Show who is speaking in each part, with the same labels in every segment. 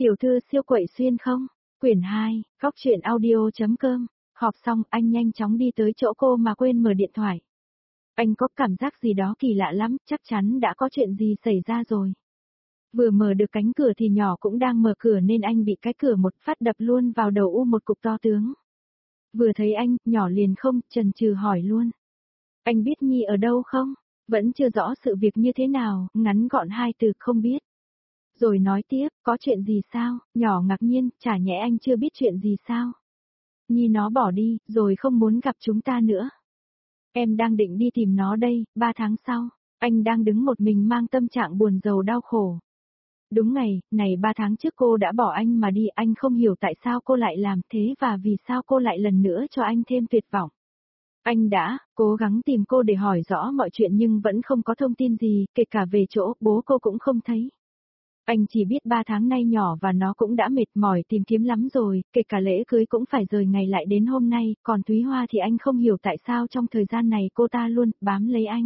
Speaker 1: Tiểu thư siêu quậy xuyên không? Quyển 2, góc truyện audio.com. Họp xong, anh nhanh chóng đi tới chỗ cô mà quên mở điện thoại. Anh có cảm giác gì đó kỳ lạ lắm, chắc chắn đã có chuyện gì xảy ra rồi. Vừa mở được cánh cửa thì nhỏ cũng đang mở cửa nên anh bị cái cửa một phát đập luôn vào đầu một cục to tướng. Vừa thấy anh, nhỏ liền không chần chừ hỏi luôn. Anh biết Nhi ở đâu không? Vẫn chưa rõ sự việc như thế nào, ngắn gọn 2 từ không biết. Rồi nói tiếp, có chuyện gì sao? Nhỏ ngạc nhiên, chả nhẽ anh chưa biết chuyện gì sao? Nhi nó bỏ đi, rồi không muốn gặp chúng ta nữa. Em đang định đi tìm nó đây, 3 tháng sau. Anh đang đứng một mình mang tâm trạng buồn rầu đau khổ. Đúng này 3 tháng trước cô đã bỏ anh mà đi, anh không hiểu tại sao cô lại làm thế và vì sao cô lại lần nữa cho anh thêm tuyệt vọng. Anh đã cố gắng tìm cô để hỏi rõ mọi chuyện nhưng vẫn không có thông tin gì, kể cả về chỗ bố cô cũng không thấy. Anh chỉ biết 3 tháng nay nhỏ và nó cũng đã mệt mỏi tìm kiếm lắm rồi, kể cả lễ cưới cũng phải rời ngày lại đến hôm nay, còn Thúy Hoa thì anh không hiểu tại sao trong thời gian này cô ta luôn bám lấy anh.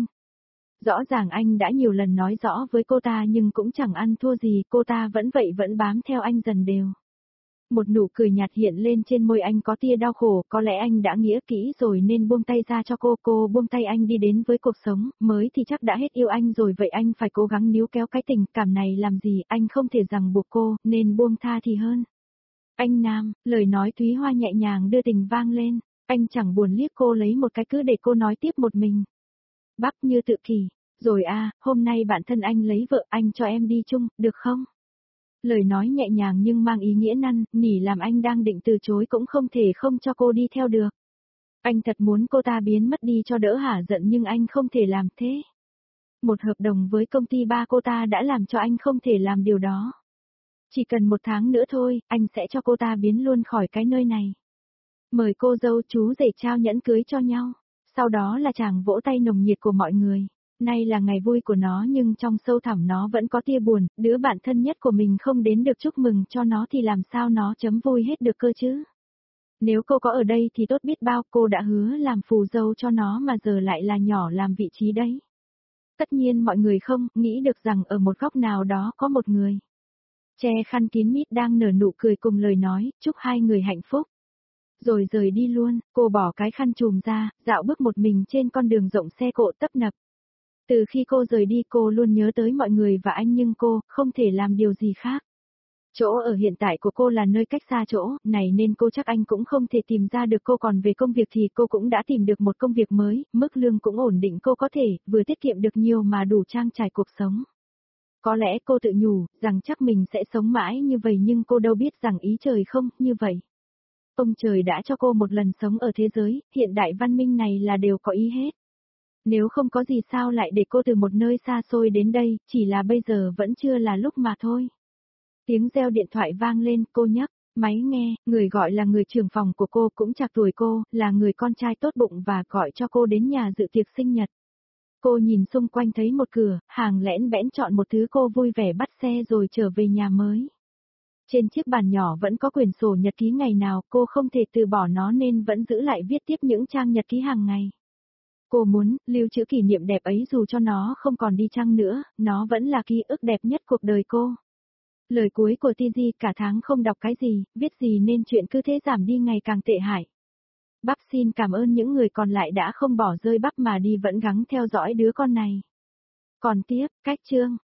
Speaker 1: Rõ ràng anh đã nhiều lần nói rõ với cô ta nhưng cũng chẳng ăn thua gì, cô ta vẫn vậy vẫn bám theo anh dần đều. Một nụ cười nhạt hiện lên trên môi anh có tia đau khổ, có lẽ anh đã nghĩa kỹ rồi nên buông tay ra cho cô buông tay anh đi đến với cuộc sống, mới thì chắc đã hết yêu anh rồi vậy anh phải cố gắng níu kéo cái tình cảm này làm gì, anh không thể ràng buộc cô, nên buông tha thì hơn. Anh Nam, lời nói Thúy Hoa nhẹ nhàng đưa tình vang lên, anh chẳng buồn liếc cô lấy một cái cứ để cô nói tiếp một mình. Bắp như tự kỷ, rồi hôm nay bạn thân anh lấy vợ anh cho em đi chung, được không? Lời nói nhẹ nhàng nhưng mang ý nghĩa năn nỉ làm anh đang định từ chối cũng không thể không cho cô đi theo được. Anh thật muốn cô ta biến mất đi cho đỡ hả giận nhưng anh không thể làm thế. Một hợp đồng với công ty ba cô ta đã làm cho anh không thể làm điều đó. Chỉ cần 1 tháng nữa thôi, anh sẽ cho cô ta biến luôn khỏi cái nơi này. Mời cô dâu chú rể trao nhẫn cưới cho nhau. Sau đó là tràng vỗ tay nồng nhiệt của mọi người. Nay là ngày vui của nó nhưng trong sâu thẳm nó vẫn có tia buồn, đứa bạn thân nhất của mình không đến được chúc mừng cho nó thì làm sao nó chấm vui hết được cơ chứ. Nếu cô có ở đây thì tốt biết bao, cô đã hứa làm phù dâu cho nó mà giờ lại là nhỏ làm vị trí đấy. Tất nhiên mọi người không nghĩ được rằng ở một góc nào đó có một người. Che khăn kín mít đang nở nụ cười cùng lời nói, chúc hai người hạnh phúc. Rồi rời đi luôn, cô bỏ cái khăn trùm ra, dạo bước một mình trên con đường rộng xe cộ tấp nập. Từ khi cô rời đi cô luôn nhớ tới mọi người và anh nhưng cô không thể làm điều gì khác. Chỗ ở hiện tại của cô là nơi cách xa chỗ này nên cô chắc anh cũng không thể tìm ra được cô, còn về công việc thì cô cũng đã tìm được một công việc mới, mức lương cũng ổn định, cô có thể vừa tiết kiệm được nhiều mà đủ trang trải cuộc sống. Có lẽ cô tự nhủ rằng chắc mình sẽ sống mãi như vậy nhưng cô đâu biết rằng ý trời không như vậy. Ông trời đã cho cô một lần sống ở thế giới hiện đại văn minh này là đều có ý hết. Nếu không có gì sao lại để cô từ một nơi xa xôi đến đây, chỉ là bây giờ vẫn chưa là lúc mà thôi. Tiếng reo điện thoại vang lên, cô nhấc máy nghe, người gọi là người trưởng phòng của cô cũng trạc tuổi cô, là người con trai tốt bụng và gọi cho cô đến nhà dự tiệc sinh nhật. Cô nhìn xung quanh thấy một cửa hàng lẽn bẽn chọn một thứ, cô vui vẻ bắt xe rồi trở về nhà mới. Trên chiếc bàn nhỏ vẫn có quyển sổ nhật ký ngày nào, cô không thể từ bỏ nó nên vẫn giữ lại viết tiếp những trang nhật ký hàng ngày. Cô muốn lưu trữ kỷ niệm đẹp ấy dù cho nó không còn đi chăng nữa, nó vẫn là ký ức đẹp nhất cuộc đời cô. Lời cuối của TG, cả tháng không đọc cái gì, viết gì nên chuyện cứ thế giảm đi ngày càng tệ hại. Bắp xin cảm ơn những người còn lại đã không bỏ rơi bắp mà đi vẫn gắng theo dõi đứa con này. Còn tiếp, cách chương.